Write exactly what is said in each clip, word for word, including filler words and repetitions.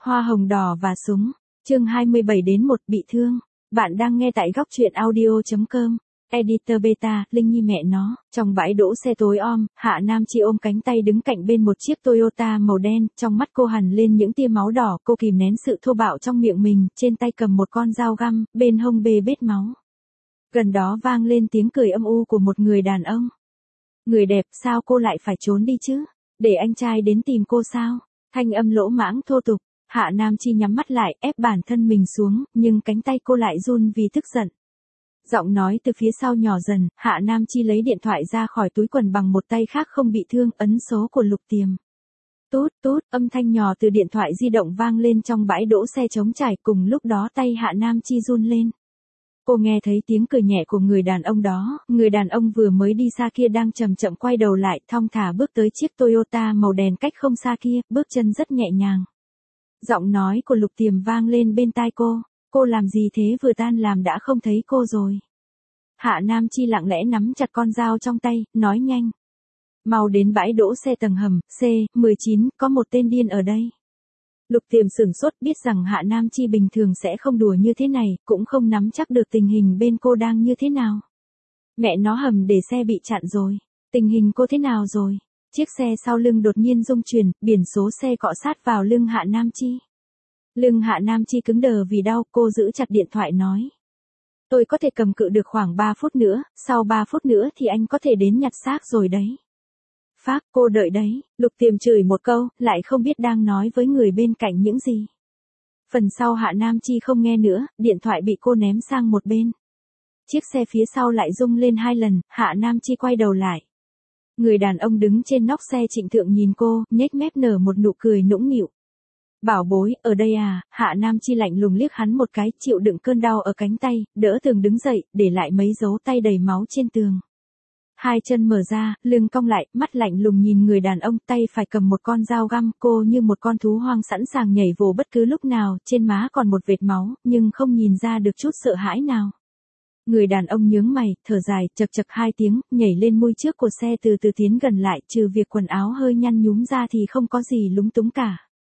Hoa hồng đỏ và súng. Chương hai mươi bảy đến một bị thương. Bạn đang nghe tại góc truyện audio chấm com. Editor Beta, Linh Nhi mẹ nó. Trong bãi đỗ xe tối om, Hạ Nam Chi ôm cánh tay đứng cạnh bên một chiếc Toyota màu đen, trong mắt cô hằn lên những tia máu đỏ, cô kìm nén sự thô bạo trong miệng mình, trên tay cầm một con dao găm, bên hông bê bết máu. Gần đó vang lên tiếng cười âm u của một người đàn ông. Người đẹp, sao cô lại phải trốn đi chứ? Để anh trai đến tìm cô sao? Thanh âm lỗ mãng thô tục. Hạ Nam Chi nhắm mắt lại, ép bản thân mình xuống, nhưng cánh tay cô lại run vì tức giận. Giọng nói từ phía sau nhỏ dần, Hạ Nam Chi lấy điện thoại ra khỏi túi quần bằng một tay khác không bị thương, ấn số của Lục Tiềm. Tút tút, âm thanh nhỏ từ điện thoại di động vang lên trong bãi đỗ xe trống trải, cùng lúc đó tay Hạ Nam Chi run lên. Cô nghe thấy tiếng cười nhẹ của người đàn ông đó, người đàn ông vừa mới đi xa kia đang chậm chậm quay đầu lại, thong thả bước tới chiếc Toyota màu đen cách không xa kia, bước chân rất nhẹ nhàng. Giọng nói của Lục Tiềm vang lên bên tai cô, cô làm gì thế, vừa tan làm đã không thấy cô rồi. Hạ Nam Chi lặng lẽ nắm chặt con dao trong tay, nói nhanh. Mau đến bãi đỗ xe tầng hầm, C mười chín, có một tên điên ở đây. Lục Tiềm sửng sốt, biết rằng Hạ Nam Chi bình thường sẽ không đùa như thế này, cũng không nắm chắc được tình hình bên cô đang như thế nào. Mẹ nó, hầm để xe bị chặn rồi. Tình hình cô thế nào rồi? Chiếc xe sau lưng đột nhiên rung chuyển, biển số xe cọ sát vào lưng Hạ Nam Chi. Lưng Hạ Nam Chi cứng đờ vì đau, cô giữ chặt điện thoại nói. Tôi có thể cầm cự được khoảng ba phút nữa, sau ba phút nữa thì anh có thể đến nhặt xác rồi đấy. Phác, cô đợi đấy. Lục Tiềm chửi một câu, lại không biết đang nói với người bên cạnh những gì. Phần sau Hạ Nam Chi không nghe nữa, điện thoại bị cô ném sang một bên. Chiếc xe phía sau lại rung lên hai lần, Hạ Nam Chi quay đầu lại. Người đàn ông đứng trên nóc xe trịnh thượng nhìn cô, nhếch mép nở một nụ cười nũng nịu. Bảo bối, ở đây à? Hạ Nam Chi lạnh lùng liếc hắn một cái, chịu đựng cơn đau ở cánh tay, đỡ tường đứng dậy, để lại mấy dấu tay đầy máu trên tường. Hai chân mở ra, lưng cong lại, mắt lạnh lùng nhìn người đàn ông, tay phải cầm một con dao găm, cô như một con thú hoang sẵn sàng nhảy vồ bất cứ lúc nào, trên má còn một vệt máu, nhưng không nhìn ra được chút sợ hãi nào. Người đàn ông nhướng mày, thở dài, chật chật hai tiếng, nhảy lên mui trước của xe từ từ tiến gần lại, trừ việc quần áo hơi nhăn nhúm ra thì không có gì lúng túng cả.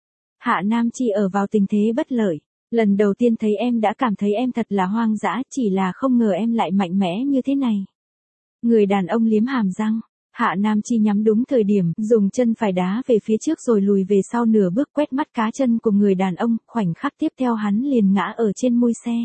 Hạ Nam Chi ở vào tình thế bất lợi. Lần đầu tiên thấy em đã cảm thấy em thật là hoang dã, chỉ là không ngờ em lại mạnh mẽ như thế này. Người đàn ông liếm hàm răng. Hạ Nam Chi nhắm đúng thời điểm, dùng chân phải đá về phía trước rồi lùi về sau nửa bước, quét mắt cá chân của người đàn ông, khoảnh khắc tiếp theo hắn liền ngã ở trên mui xe.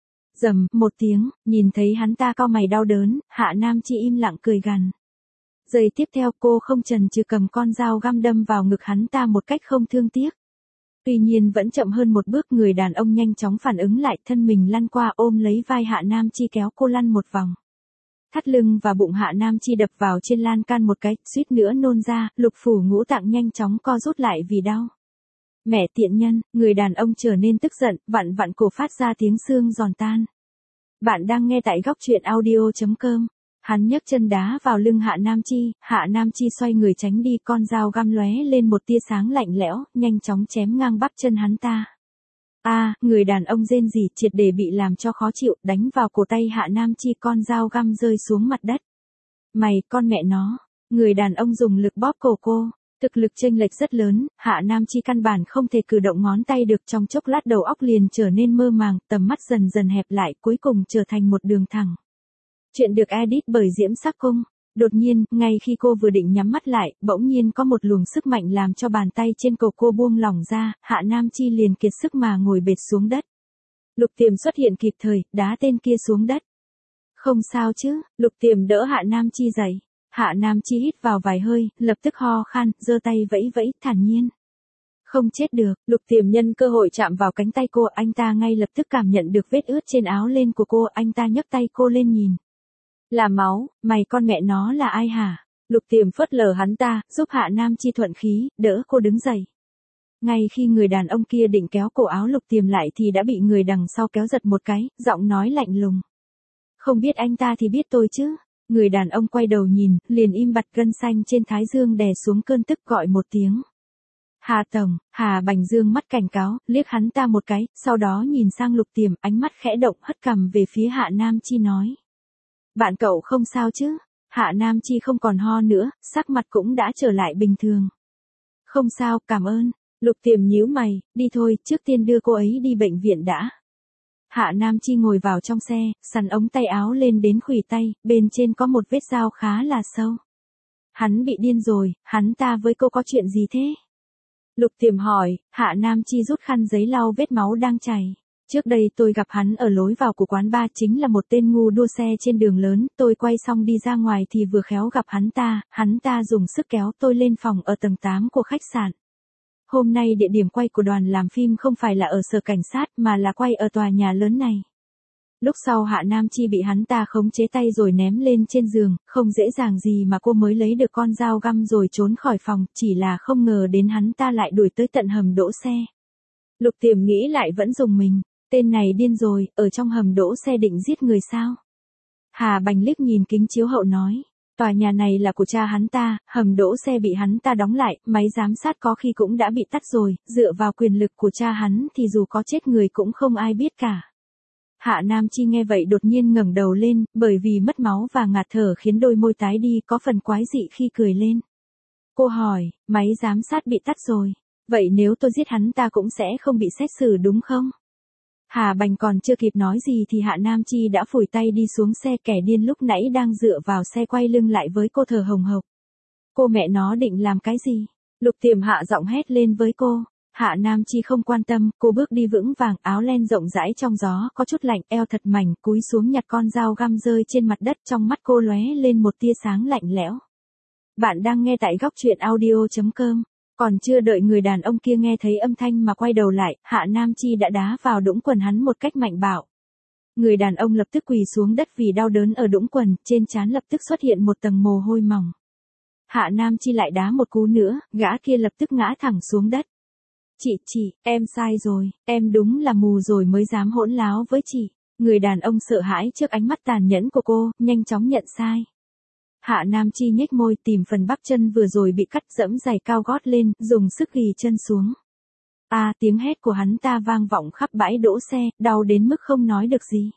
Rầm, một tiếng, nhìn thấy hắn ta cau mày đau đớn, Hạ Nam Chi im lặng cười gằn. Giây tiếp theo cô không chần chừ cầm con dao găm đâm vào ngực hắn ta một cách không thương tiếc. Tuy nhiên vẫn chậm hơn một bước, người đàn ông nhanh chóng phản ứng lại, thân mình lăn qua ôm lấy vai Hạ Nam Chi kéo cô lăn một vòng. Thắt lưng và bụng Hạ Nam Chi đập vào trên lan can một cái, suýt nữa nôn ra, lục phủ ngũ tạng nhanh chóng co rút lại vì đau. Mẹ tiện nhân, người đàn ông trở nên tức giận, vặn vặn cổ phát ra tiếng xương giòn tan. Bạn đang nghe tại góc truyện audio chấm com. Hắn nhấc chân đá vào lưng Hạ Nam Chi, Hạ Nam Chi xoay người tránh đi, con dao găm lóe lên một tia sáng lạnh lẽo, nhanh chóng chém ngang bắp chân hắn ta. A, à, người đàn ông rên rỉ, triệt để bị làm cho khó chịu, đánh vào cổ tay Hạ Nam Chi, con dao găm rơi xuống mặt đất. Mày, con mẹ nó. Người đàn ông dùng lực bóp cổ cô. Thực lực chênh lệch rất lớn, Hạ Nam Chi căn bản không thể cử động ngón tay được, trong chốc lát đầu óc liền trở nên mơ màng, tầm mắt dần dần hẹp lại, cuối cùng trở thành một đường thẳng. Chuyện được edit bởi Diễm Sắc Cung. Đột nhiên, ngay khi cô vừa định nhắm mắt lại, bỗng nhiên có một luồng sức mạnh làm cho bàn tay trên cổ cô buông lỏng ra, Hạ Nam Chi liền kiệt sức mà ngồi bệt xuống đất. Lục Tiềm xuất hiện kịp thời, đá tên kia xuống đất. Không sao chứ? Lục Tiềm đỡ Hạ Nam Chi dậy. Hạ Nam Chi hít vào vài hơi, lập tức ho khan, giơ tay vẫy vẫy, thản nhiên. Không chết được. Lục Tiềm nhân cơ hội chạm vào cánh tay cô, anh ta ngay lập tức cảm nhận được vết ướt trên áo len của cô, anh ta nhấc tay cô lên nhìn. Là máu, mày con mẹ nó là ai hả? Lục Tiềm phớt lờ hắn ta, giúp Hạ Nam Chi thuận khí, đỡ cô đứng dậy. Ngay khi người đàn ông kia định kéo cổ áo Lục Tiềm lại thì đã bị người đằng sau kéo giật một cái, giọng nói lạnh lùng. Không biết anh ta thì biết tôi chứ? Người đàn ông quay đầu nhìn, liền im bặt, gân xanh trên thái dương đè xuống cơn tức, gọi một tiếng. Hà Tổng. Hà Bành dương mắt cảnh cáo, liếc hắn ta một cái, sau đó nhìn sang Lục Tiềm, ánh mắt khẽ động, hất cằm về phía Hạ Nam Chi nói. Bạn cậu không sao chứ? Hạ Nam Chi không còn ho nữa, sắc mặt cũng đã trở lại bình thường. Không sao, cảm ơn. Lục Tiềm nhíu mày, đi thôi, trước tiên đưa cô ấy đi bệnh viện đã. Hạ Nam Chi ngồi vào trong xe, xắn ống tay áo lên đến khuỷu tay, bên trên có một vết dao khá là sâu. Hắn bị điên rồi, hắn ta với cô có chuyện gì thế? Lục Tiềm hỏi, Hạ Nam Chi rút khăn giấy lau vết máu đang chảy. Trước đây tôi gặp hắn ở lối vào của quán bar, chính là một tên ngu đua xe trên đường lớn, tôi quay xong đi ra ngoài thì vừa khéo gặp hắn ta, hắn ta dùng sức kéo tôi lên phòng ở tầng tám của khách sạn. Hôm nay địa điểm quay của đoàn làm phim không phải là ở sở cảnh sát mà là quay ở tòa nhà lớn này. Lúc sau Hạ Nam Chi bị hắn ta khống chế tay rồi ném lên trên giường, không dễ dàng gì mà cô mới lấy được con dao găm rồi trốn khỏi phòng, chỉ là không ngờ đến hắn ta lại đuổi tới tận hầm đỗ xe. Lục Tiềm nghĩ lại vẫn dùng mình, tên này điên rồi, ở trong hầm đỗ xe định giết người sao? Hà Bành liếc nhìn kính chiếu hậu nói, tòa nhà này là của cha hắn ta, hầm đỗ xe bị hắn ta đóng lại, máy giám sát có khi cũng đã bị tắt rồi, dựa vào quyền lực của cha hắn thì dù có chết người cũng không ai biết cả. Hạ Nam Chi nghe vậy đột nhiên ngẩng đầu lên, bởi vì mất máu và ngạt thở khiến đôi môi tái đi, có phần quái dị khi cười lên. Cô hỏi, máy giám sát bị tắt rồi, vậy nếu tôi giết hắn ta cũng sẽ không bị xét xử đúng không? Hà Bành còn chưa kịp nói gì thì Hạ Nam Chi đã phủi tay đi xuống xe, kẻ điên lúc nãy đang dựa vào xe quay lưng lại với cô thở hồng hộc. Cô mẹ nó định làm cái gì? Lục Tiềm hạ giọng hét lên với cô. Hạ Nam Chi không quan tâm, cô bước đi vững vàng, áo len rộng rãi trong gió, có chút lạnh, eo thật mảnh, cúi xuống nhặt con dao găm rơi trên mặt đất, trong mắt cô lóe lên một tia sáng lạnh lẽo. Bạn đang nghe tại góc truyện audio chấm com. Còn chưa đợi người đàn ông kia nghe thấy âm thanh mà quay đầu lại, Hạ Nam Chi đã đá vào đũng quần hắn một cách mạnh bạo. Người đàn ông lập tức quỳ xuống đất vì đau đớn ở đũng quần, trên trán lập tức xuất hiện một tầng mồ hôi mỏng. Hạ Nam Chi lại đá một cú nữa, gã kia lập tức ngã thẳng xuống đất. Chị, chị, em sai rồi, em đúng là mù rồi mới dám hỗn láo với chị. Người đàn ông sợ hãi trước ánh mắt tàn nhẫn của cô, nhanh chóng nhận sai. Hạ Nam Chi nhếch môi tìm phần bắp chân vừa rồi bị cắt, dẫm giày cao gót lên, dùng sức ghì chân xuống. À, tiếng hét của hắn ta vang vọng khắp bãi đỗ xe, đau đến mức không nói được gì.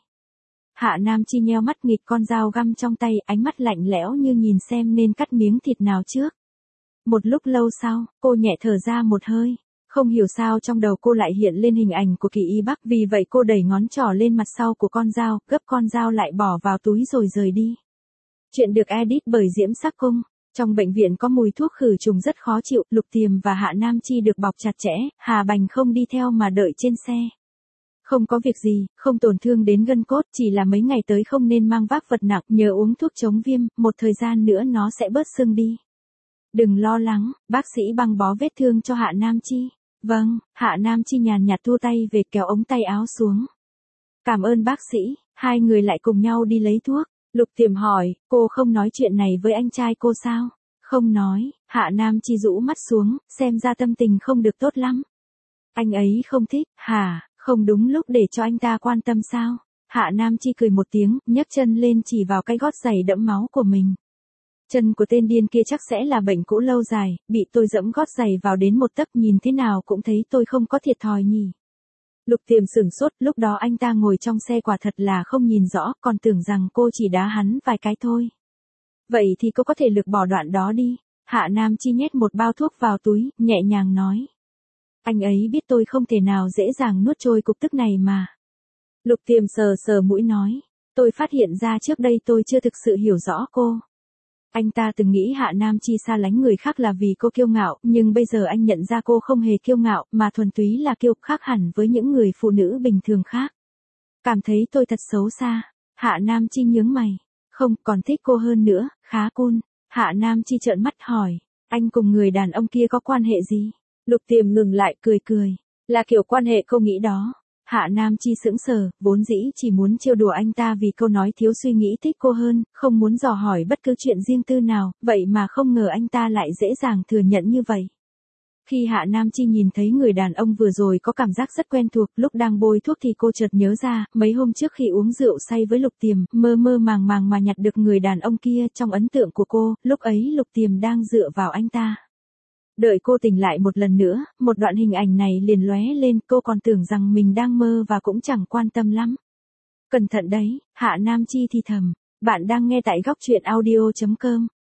Hạ Nam Chi nheo mắt nghịch con dao găm trong tay, ánh mắt lạnh lẽo như nhìn xem nên cắt miếng thịt nào trước. Một lúc lâu sau, cô nhẹ thở ra một hơi. Không hiểu sao trong đầu cô lại hiện lên hình ảnh của Kỳ Y Bắc, vì vậy cô đẩy ngón trỏ lên mặt sau của con dao, gấp con dao lại bỏ vào túi rồi rời đi. Chuyện được edit bởi Diễm Sắc Cung. Trong bệnh viện có mùi thuốc khử trùng rất khó chịu, Lục Tiềm và Hạ Nam Chi được bọc chặt chẽ, Hà Bành không đi theo mà đợi trên xe. Không có việc gì, không tổn thương đến gân cốt, chỉ là mấy ngày tới không nên mang vác vật nặng, nhờ uống thuốc chống viêm, một thời gian nữa nó sẽ bớt sưng đi. Đừng lo lắng, bác sĩ băng bó vết thương cho Hạ Nam Chi. Vâng, Hạ Nam Chi nhàn nhạt thua tay về, kéo ống tay áo xuống. Cảm ơn bác sĩ, hai người lại cùng nhau đi lấy thuốc. Lục Tiềm hỏi, cô không nói chuyện này với anh trai cô sao? Không nói, Hạ Nam Chi rũ mắt xuống, xem ra tâm tình không được tốt lắm. Anh ấy không thích, hả, không đúng lúc để cho anh ta quan tâm sao? Hạ Nam Chi cười một tiếng, nhấc chân lên chỉ vào cái gót giày đẫm máu của mình. Chân của tên điên kia chắc sẽ là bệnh cũ lâu dài, bị tôi dẫm gót giày vào đến một tấc, nhìn thế nào cũng thấy tôi không có thiệt thòi nhỉ. Lục Tiềm sửng sốt, lúc đó anh ta ngồi trong xe quả thật là không nhìn rõ, còn tưởng rằng cô chỉ đá hắn vài cái thôi. Vậy thì cô có thể lược bỏ đoạn đó đi. Hạ Nam Chi nhét một bao thuốc vào túi, nhẹ nhàng nói. Anh ấy biết tôi không thể nào dễ dàng nuốt trôi cục tức này mà. Lục Tiềm sờ sờ mũi nói. Tôi phát hiện ra trước đây tôi chưa thực sự hiểu rõ cô. Anh ta từng nghĩ Hạ Nam Chi xa lánh người khác là vì cô kiêu ngạo, nhưng bây giờ anh nhận ra cô không hề kiêu ngạo, mà thuần túy là kiêu, khác hẳn với những người phụ nữ bình thường khác. Cảm thấy tôi thật xấu xa. Hạ Nam Chi nhướng mày. Không, còn thích cô hơn nữa, khá cool. Hạ Nam Chi trợn mắt hỏi. Anh cùng người đàn ông kia có quan hệ gì? Lục Tiềm ngừng lại cười cười. Là kiểu quan hệ cô nghĩ đó. Hạ Nam Chi sững sờ, vốn dĩ chỉ muốn trêu đùa anh ta vì câu nói thiếu suy nghĩ thích cô hơn, không muốn dò hỏi bất cứ chuyện riêng tư nào, vậy mà không ngờ anh ta lại dễ dàng thừa nhận như vậy. Khi Hạ Nam Chi nhìn thấy người đàn ông vừa rồi có cảm giác rất quen thuộc, lúc đang bôi thuốc thì cô chợt nhớ ra, mấy hôm trước khi uống rượu say với Lục Tiềm, mơ mơ màng màng mà nhặt được người đàn ông kia trong ấn tượng của cô, lúc ấy Lục Tiềm đang dựa vào anh ta. Đợi cô tỉnh lại một lần nữa, một đoạn hình ảnh này liền lóe lên, cô còn tưởng rằng mình đang mơ và cũng chẳng quan tâm lắm. Cẩn thận đấy, Hạ Nam Chi thì thầm, bạn đang nghe tại góc truyện audio chấm com.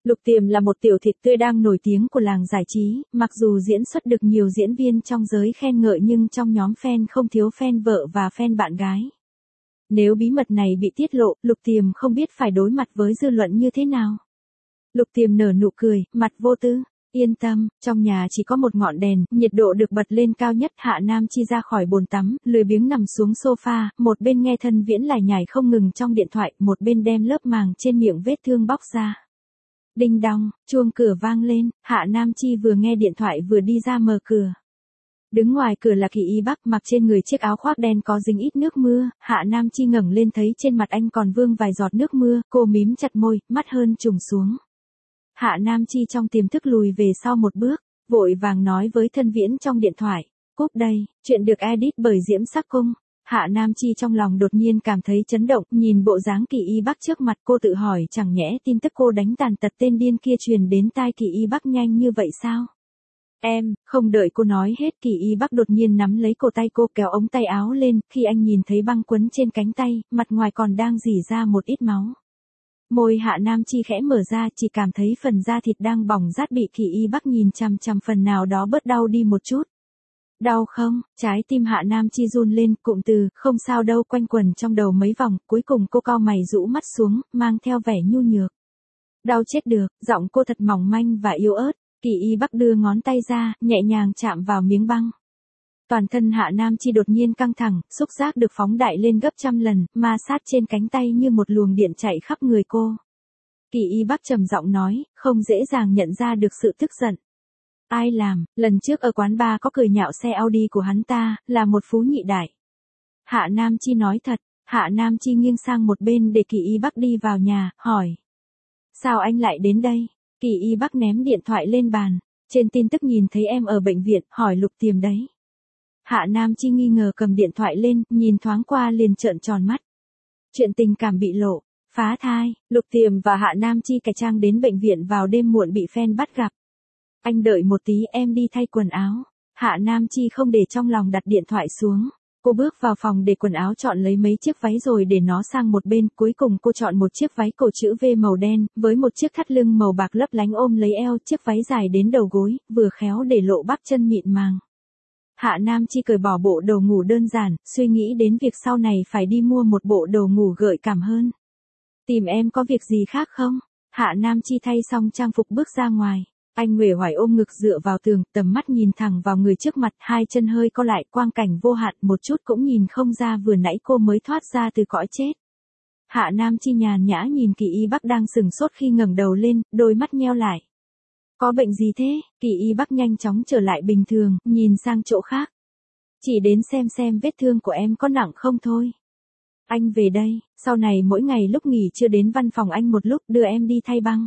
Lục Tiềm là một tiểu thịt tươi đang nổi tiếng của làng giải trí, mặc dù diễn xuất được nhiều diễn viên trong giới khen ngợi nhưng trong nhóm fan không thiếu fan vợ và fan bạn gái. Nếu bí mật này bị tiết lộ, Lục Tiềm không biết phải đối mặt với dư luận như thế nào. Lục Tiềm nở nụ cười, mặt vô tư. Yên tâm, trong nhà chỉ có một ngọn đèn, nhiệt độ được bật lên cao nhất. Hạ Nam Chi ra khỏi bồn tắm, lười biếng nằm xuống sofa, một bên nghe Thân Viễn lải nhải không ngừng trong điện thoại, một bên đem lớp màng trên miệng vết thương bóc ra. Đinh đong, chuông cửa vang lên, Hạ Nam Chi vừa nghe điện thoại vừa đi ra mở cửa. Đứng ngoài cửa là Kỳ Y Bắc, mặc trên người chiếc áo khoác đen có dính ít nước mưa. Hạ Nam Chi ngẩng lên thấy trên mặt anh còn vương vài giọt nước mưa, cô mím chặt môi, mắt hơn trùng xuống. Hạ Nam Chi trong tiềm thức lùi về sau một bước, vội vàng nói với Thân Viễn trong điện thoại, cúp đây, chuyện được edit bởi Diễm Sắc Cung. Hạ Nam Chi trong lòng đột nhiên cảm thấy chấn động, nhìn bộ dáng Kỳ Y Bắc trước mặt cô tự hỏi chẳng nhẽ tin tức cô đánh tàn tật tên điên kia truyền đến tai Kỳ Y Bắc nhanh như vậy sao? Em, không đợi cô nói hết Kỳ Y Bắc đột nhiên nắm lấy cổ tay cô kéo ống tay áo lên, khi anh nhìn thấy băng quấn trên cánh tay, mặt ngoài còn đang rỉ ra một ít máu. Môi Hạ Nam Chi khẽ mở ra, chỉ cảm thấy phần da thịt đang bỏng rát bị Kỳ Y Bắc nhìn chằm chằm phần nào đó bớt đau đi một chút. Đau không? Trái tim Hạ Nam Chi run lên, cụm từ, không sao đâu quanh quẩn trong đầu mấy vòng, cuối cùng cô cau mày rũ mắt xuống, mang theo vẻ nhu nhược. Đau chết được, giọng cô thật mỏng manh và yếu ớt. Kỳ Y Bắc đưa ngón tay ra, nhẹ nhàng chạm vào miếng băng. Toàn thân Hạ Nam Chi đột nhiên căng thẳng, xúc giác được phóng đại lên gấp trăm lần, ma sát trên cánh tay như một luồng điện chạy khắp người cô. Kỳ Y Bắc trầm giọng nói, không dễ dàng nhận ra được sự tức giận. Ai làm, lần trước ở quán bar có cười nhạo xe Audi của hắn ta, là một phú nhị đại. Hạ Nam Chi nói thật. Hạ Nam Chi nghiêng sang một bên để Kỳ Y Bắc đi vào nhà, hỏi. Sao anh lại đến đây? Kỳ Y Bắc ném điện thoại lên bàn. Trên tin tức nhìn thấy em ở bệnh viện, hỏi Lục Tiềm đấy. Hạ Nam Chi nghi ngờ cầm điện thoại lên, nhìn thoáng qua liền trợn tròn mắt. Chuyện tình cảm bị lộ, phá thai, Lục Tiềm và Hạ Nam Chi cải trang đến bệnh viện vào đêm muộn bị fan bắt gặp. Anh đợi một tí, em đi thay quần áo. Hạ Nam Chi không để trong lòng đặt điện thoại xuống. Cô bước vào phòng để quần áo, chọn lấy mấy chiếc váy rồi để nó sang một bên. Cuối cùng cô chọn một chiếc váy cổ chữ V màu đen, với một chiếc thắt lưng màu bạc lấp lánh ôm lấy eo. Chiếc váy dài đến đầu gối, vừa khéo để lộ bắp chân mịn màng. Hạ Nam Chi cởi bỏ bộ đồ ngủ đơn giản, suy nghĩ đến việc sau này phải đi mua một bộ đồ ngủ gợi cảm hơn. Tìm em có việc gì khác không? Hạ Nam Chi thay xong trang phục bước ra ngoài. Anh uể oải ôm ngực dựa vào tường, tầm mắt nhìn thẳng vào người trước mặt, hai chân hơi co lại, quang cảnh vô hạn, một chút cũng nhìn không ra vừa nãy cô mới thoát ra từ cõi chết. Hạ Nam Chi nhàn nhã nhìn Kỳ Y Bắc đang sừng sốt khi ngẩng đầu lên, đôi mắt nheo lại. Có bệnh gì thế? Kỳ Y Bắc nhanh chóng trở lại bình thường, nhìn sang chỗ khác. Chỉ đến xem xem vết thương của em có nặng không thôi. Anh về đây, sau này mỗi ngày lúc nghỉ trưa đến văn phòng anh một lúc, đưa em đi thay băng.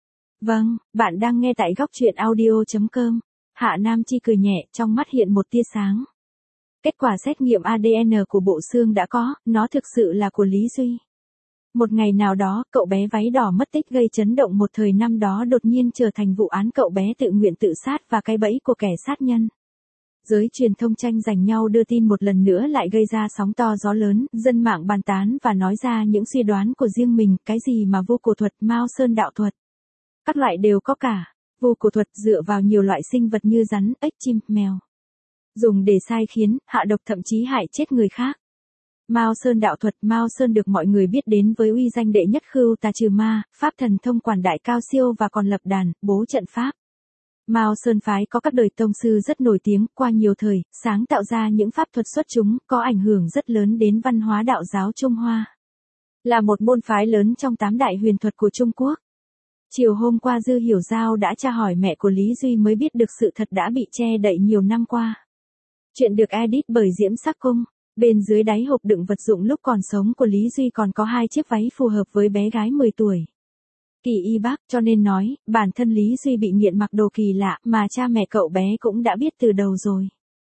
Vâng, bạn đang nghe tại góc truyện audio chấm com. Hạ Nam Chi cười nhẹ, trong mắt hiện một tia sáng. Kết quả xét nghiệm a đê en của bộ xương đã có, nó thực sự là của Lý Duy. Một ngày nào đó, cậu bé váy đỏ mất tích gây chấn động một thời năm đó đột nhiên trở thành vụ án cậu bé tự nguyện tự sát và cái bẫy của kẻ sát nhân. Giới truyền thông tranh giành nhau đưa tin một lần nữa lại gây ra sóng to gió lớn, dân mạng bàn tán và nói ra những suy đoán của riêng mình, cái gì mà vô cổ thuật, Mao Sơn đạo thuật. Các loại đều có cả. Vô cổ thuật dựa vào nhiều loại sinh vật như rắn, ếch, chim, mèo. Dùng để sai khiến, hạ độc, thậm chí hại chết người khác. Mao Sơn đạo thuật, Mao Sơn được mọi người biết đến với uy danh đệ nhất khưu tà trừ ma, pháp thần thông quản đại cao siêu và còn lập đàn, bố trận pháp. Mao Sơn phái có các đời tông sư rất nổi tiếng, qua nhiều thời, sáng tạo ra những pháp thuật xuất chúng, có ảnh hưởng rất lớn đến văn hóa đạo giáo Trung Hoa. Là một môn phái lớn trong tám đại huyền thuật của Trung Quốc. Chiều hôm qua Dư Hiểu Giao đã tra hỏi mẹ của Lý Duy mới biết được sự thật đã bị che đậy nhiều năm qua. Chuyện được edit bởi Diễm Sắc Cung. Bên dưới đáy hộp đựng vật dụng lúc còn sống của Lý Duy còn có hai chiếc váy phù hợp với bé gái mười tuổi. Kỳ Y Bắc, cho nên nói, bản thân Lý Duy bị nghiện mặc đồ kỳ lạ mà cha mẹ cậu bé cũng đã biết từ đầu rồi.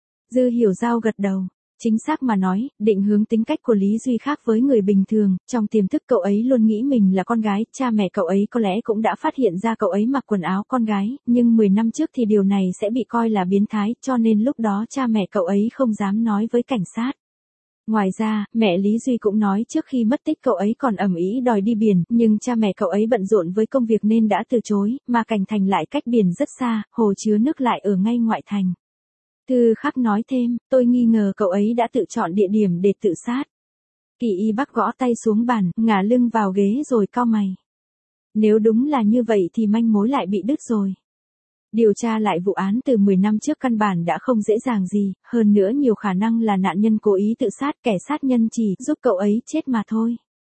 Dư Hiểu Giao gật đầu. Chính xác mà nói, định hướng tính cách của Lý Duy khác với người bình thường, trong tiềm thức cậu ấy luôn nghĩ mình là con gái, cha mẹ cậu ấy có lẽ cũng đã phát hiện ra cậu ấy mặc quần áo con gái, nhưng mười năm trước thì điều này sẽ bị coi là biến thái, cho nên lúc đó cha mẹ cậu ấy không dám nói với cảnh sát. Ngoài ra, mẹ Lý Duy cũng nói trước khi mất tích cậu ấy còn ầm ĩ đòi đi biển, nhưng cha mẹ cậu ấy bận rộn với công việc nên đã từ chối, mà Cảnh Thành lại cách biển rất xa, hồ chứa nước lại ở ngay ngoại thành. Thư Khắc nói thêm, tôi nghi ngờ cậu ấy đã tự chọn địa điểm để tự sát. Kỳ Y Bắc gõ tay xuống bàn, ngả lưng vào ghế rồi cau mày. Nếu đúng là như vậy thì manh mối lại bị đứt rồi. Điều tra lại vụ án từ mười năm trước căn bản đã không dễ dàng gì, hơn nữa nhiều khả năng là nạn nhân cố ý tự sát, kẻ sát nhân chỉ giúp cậu ấy chết mà thôi.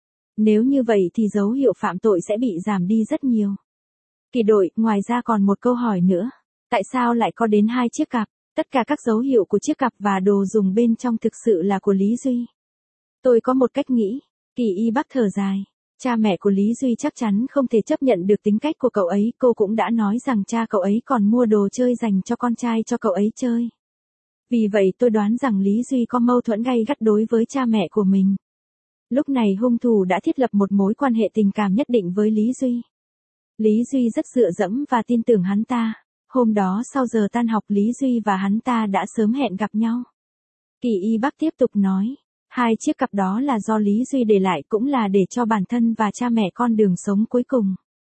Nếu như vậy thì dấu hiệu phạm tội sẽ bị giảm đi rất nhiều. Kỳ đội, ngoài ra còn một câu hỏi nữa. Tại sao lại có đến hai chiếc cặp? Tất cả các dấu hiệu của chiếc cặp và đồ dùng bên trong thực sự là của Lý Duy. Tôi có một cách nghĩ. Kỳ Y Bắc thở dài. Cha mẹ của Lý Duy chắc chắn không thể chấp nhận được tính cách của cậu ấy, cô cũng đã nói rằng cha cậu ấy còn mua đồ chơi dành cho con trai cho cậu ấy chơi. Vì vậy tôi đoán rằng Lý Duy có mâu thuẫn gay gắt đối với cha mẹ của mình. Lúc này hung thủ đã thiết lập một mối quan hệ tình cảm nhất định với Lý Duy. Lý Duy rất dựa dẫm và tin tưởng hắn ta. Hôm đó sau giờ tan học Lý Duy và hắn ta đã sớm hẹn gặp nhau. Kỳ Y Bắc tiếp tục nói. Hai chiếc cặp đó là do Lý Duy để lại cũng là để cho bản thân và cha mẹ con đường sống cuối cùng.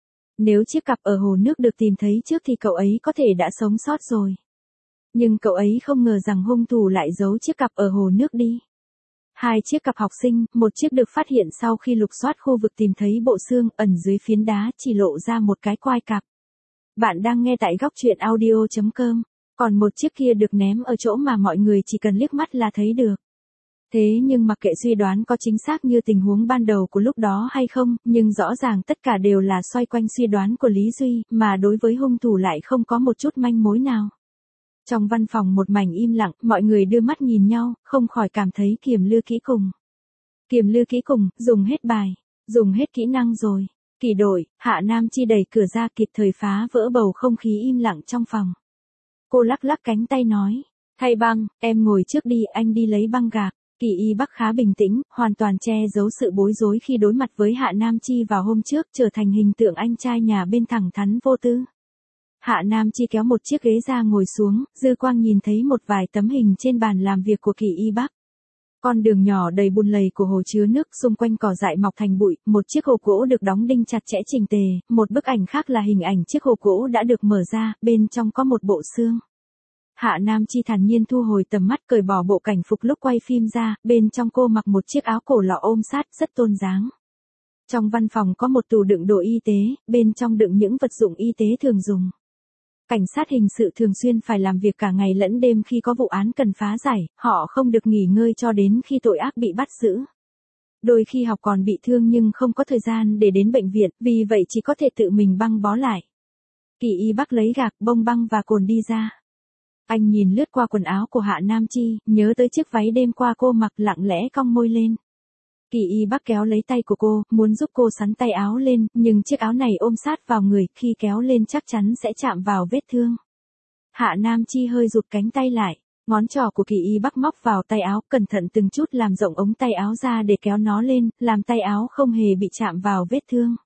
Nếu chiếc cặp ở hồ nước được tìm thấy trước thì cậu ấy có thể đã sống sót rồi. Nhưng cậu ấy không ngờ rằng hung thủ lại giấu chiếc cặp ở hồ nước đi. Hai chiếc cặp học sinh, một chiếc được phát hiện sau khi lục soát khu vực tìm thấy bộ xương, ẩn dưới phiến đá chỉ lộ ra một cái quai cặp. Bạn đang nghe tại góc truyện audio chấm com, còn một chiếc kia được ném ở chỗ mà mọi người chỉ cần liếc mắt là thấy được. Thế nhưng mặc kệ suy đoán có chính xác như tình huống ban đầu của lúc đó hay không, nhưng rõ ràng tất cả đều là xoay quanh suy đoán của Lý Duy, mà đối với hung thủ lại không có một chút manh mối nào. Trong văn phòng một mảnh im lặng, mọi người đưa mắt nhìn nhau, không khỏi cảm thấy Kiềm Lư Kỹ Cùng. Kiềm Lư Kỹ Cùng, dùng hết bài, dùng hết kỹ năng rồi. Kỳ đội, Hạ Nam Chi đẩy cửa ra kịp thời phá vỡ bầu không khí im lặng trong phòng. Cô lắc lắc cánh tay nói, thay băng, em ngồi trước đi, anh đi lấy băng gạc. Kỳ Y Bắc khá bình tĩnh, hoàn toàn che giấu sự bối rối khi đối mặt với Hạ Nam Chi vào hôm trước, trở thành hình tượng anh trai nhà bên thẳng thắn vô tư. Hạ Nam Chi kéo một chiếc ghế ra ngồi xuống, dư quang nhìn thấy một vài tấm hình trên bàn làm việc của Kỳ Y Bắc. Con đường nhỏ đầy bùn lầy của hồ chứa nước, xung quanh cỏ dại mọc thành bụi, một chiếc hộp gỗ được đóng đinh chặt chẽ chỉnh tề, một bức ảnh khác là hình ảnh chiếc hộp gỗ đã được mở ra, bên trong có một bộ xương. Hạ Nam Chi thản nhiên thu hồi tầm mắt, cởi bỏ bộ cảnh phục lúc quay phim ra, bên trong cô mặc một chiếc áo cổ lọ ôm sát, rất tôn dáng. Trong văn phòng có một tủ đựng đồ y tế, bên trong đựng những vật dụng y tế thường dùng. Cảnh sát hình sự thường xuyên phải làm việc cả ngày lẫn đêm khi có vụ án cần phá giải, họ không được nghỉ ngơi cho đến khi tội ác bị bắt giữ. Đôi khi học còn bị thương nhưng không có thời gian để đến bệnh viện, vì vậy chỉ có thể tự mình băng bó lại. Kỳ Y Bắc lấy gạc, bông băng và cồn đi ra. Anh nhìn lướt qua quần áo của Hạ Nam Chi, nhớ tới chiếc váy đêm qua cô mặc, lặng lẽ cong môi lên. Kỳ Y Bắc kéo lấy tay của cô, muốn giúp cô xắn tay áo lên, nhưng chiếc áo này ôm sát vào người, khi kéo lên chắc chắn sẽ chạm vào vết thương. Hạ Nam Chi hơi rụt cánh tay lại, ngón trỏ của Kỳ Y Bắc móc vào tay áo, cẩn thận từng chút làm rộng ống tay áo ra để kéo nó lên, làm tay áo không hề bị chạm vào vết thương.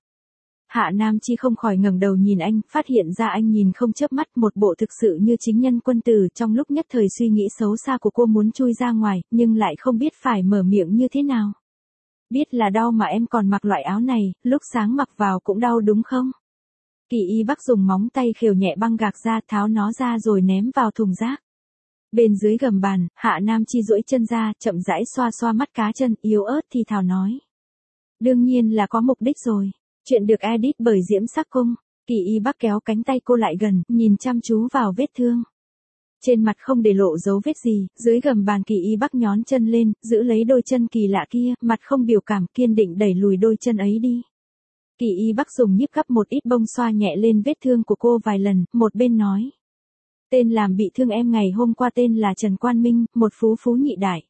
Hạ Nam Chi không khỏi ngẩng đầu nhìn anh, phát hiện ra anh nhìn không chớp mắt, một bộ thực sự như chính nhân quân tử. Trong lúc nhất thời suy nghĩ xấu xa của cô muốn chui ra ngoài, nhưng lại không biết phải mở miệng như thế nào. Biết là đau mà em còn mặc loại áo này, lúc sáng mặc vào cũng đau đúng không? Kỳ Y Bắc dùng móng tay khều nhẹ băng gạc ra, tháo nó ra rồi ném vào thùng rác. Bên dưới gầm bàn, Hạ Nam Chi duỗi chân ra, chậm rãi xoa xoa mắt cá chân, yếu ớt thì thào nói. Đương nhiên là có mục đích rồi. Chuyện được edit bởi Diễm Sắc Cung. Kỳ Y Bắc kéo cánh tay cô lại gần, nhìn chăm chú vào vết thương. Trên mặt không để lộ dấu vết gì, dưới gầm bàn Kỳ Y Bắc nhón chân lên, giữ lấy đôi chân kỳ lạ kia, mặt không biểu cảm, kiên định đẩy lùi đôi chân ấy đi. Kỳ Y Bắc dùng nhíp gắp một ít bông xoa nhẹ lên vết thương của cô vài lần, một bên nói. Tên làm bị thương em ngày hôm qua tên là Trần Quan Minh, một phú phú nhị đại.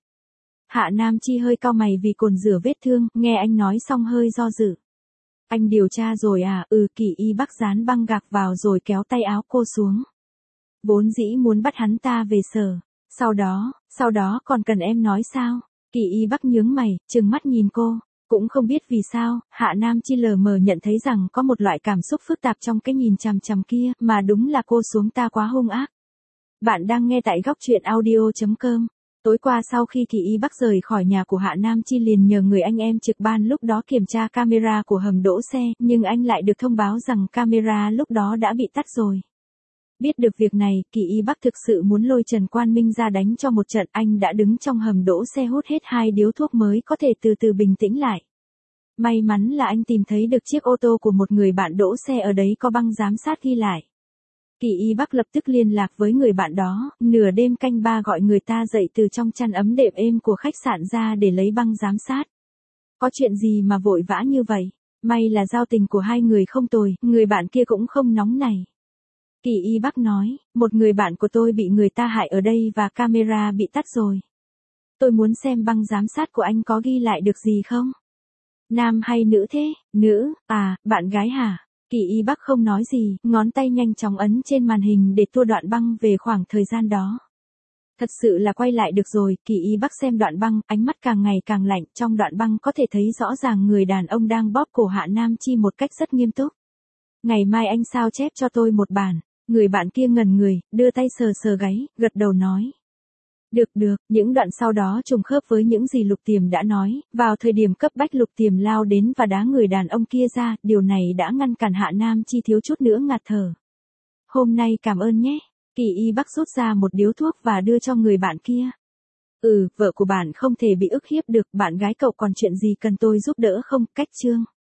Hạ Nam Chi hơi cau mày vì cồn rửa vết thương, nghe anh nói xong hơi do dự. Anh điều tra rồi à? Ừ. Kỳ Y Bắc dán băng gạc vào rồi kéo tay áo cô xuống. Vốn dĩ muốn bắt hắn ta về sở. Sau đó, sau đó còn cần em nói sao? Kỳ Y Bắc nhướng mày, trừng mắt nhìn cô. Cũng không biết vì sao, Hạ Nam Chi lờ mờ nhận thấy rằng có một loại cảm xúc phức tạp trong cái nhìn chằm chằm kia, mà đúng là cô xuống ta quá hung ác. Bạn đang nghe tại góc truyện audio chấm com. Tối qua sau khi Kỳ Y Bắc rời khỏi nhà của Hạ Nam Chi liền nhờ người anh em trực ban lúc đó kiểm tra camera của hầm đỗ xe, nhưng anh lại được thông báo rằng camera lúc đó đã bị tắt rồi. Biết được việc này, Kỳ Y Bắc thực sự muốn lôi Trần Quan Minh ra đánh cho một trận, anh đã đứng trong hầm đỗ xe hút hết hai điếu thuốc mới có thể từ từ bình tĩnh lại. May mắn là anh tìm thấy được chiếc ô tô của một người bạn đỗ xe ở đấy có băng giám sát ghi lại. Kỳ Y Bắc lập tức liên lạc với người bạn đó, nửa đêm canh ba gọi người ta dậy từ trong chăn ấm đệm êm của khách sạn ra để lấy băng giám sát. Có chuyện gì mà vội vã như vậy? May là giao tình của hai người không tồi, người bạn kia cũng không nóng này. Kỳ Y Bắc nói, một người bạn của tôi bị người ta hại ở đây và camera bị tắt rồi. Tôi muốn xem băng giám sát của anh có ghi lại được gì không? Nam hay nữ thế? Nữ, à, bạn gái hả? Kỳ Y Bắc không nói gì, ngón tay nhanh chóng ấn trên màn hình để tua đoạn băng về khoảng thời gian đó. Thật sự là quay lại được rồi, Kỳ Y Bắc xem đoạn băng, ánh mắt càng ngày càng lạnh, trong đoạn băng có thể thấy rõ ràng người đàn ông đang bóp cổ Hạ Nam Chi một cách rất nghiêm túc. Ngày mai anh sao chép cho tôi một bản. Người bạn kia ngẩn người, đưa tay sờ sờ gáy, gật đầu nói. Được được, những đoạn sau đó trùng khớp với những gì Lục Tiềm đã nói, vào thời điểm cấp bách Lục Tiềm lao đến và đá người đàn ông kia ra, điều này đã ngăn cản Hạ Nam Chi thiếu chút nữa ngạt thở. Hôm nay cảm ơn nhé. Kỳ Y Bắc rút ra một điếu thuốc và đưa cho người bạn kia. Ừ, vợ của bạn không thể bị ức hiếp được, bạn gái cậu còn chuyện gì cần tôi giúp đỡ không? Cách chương.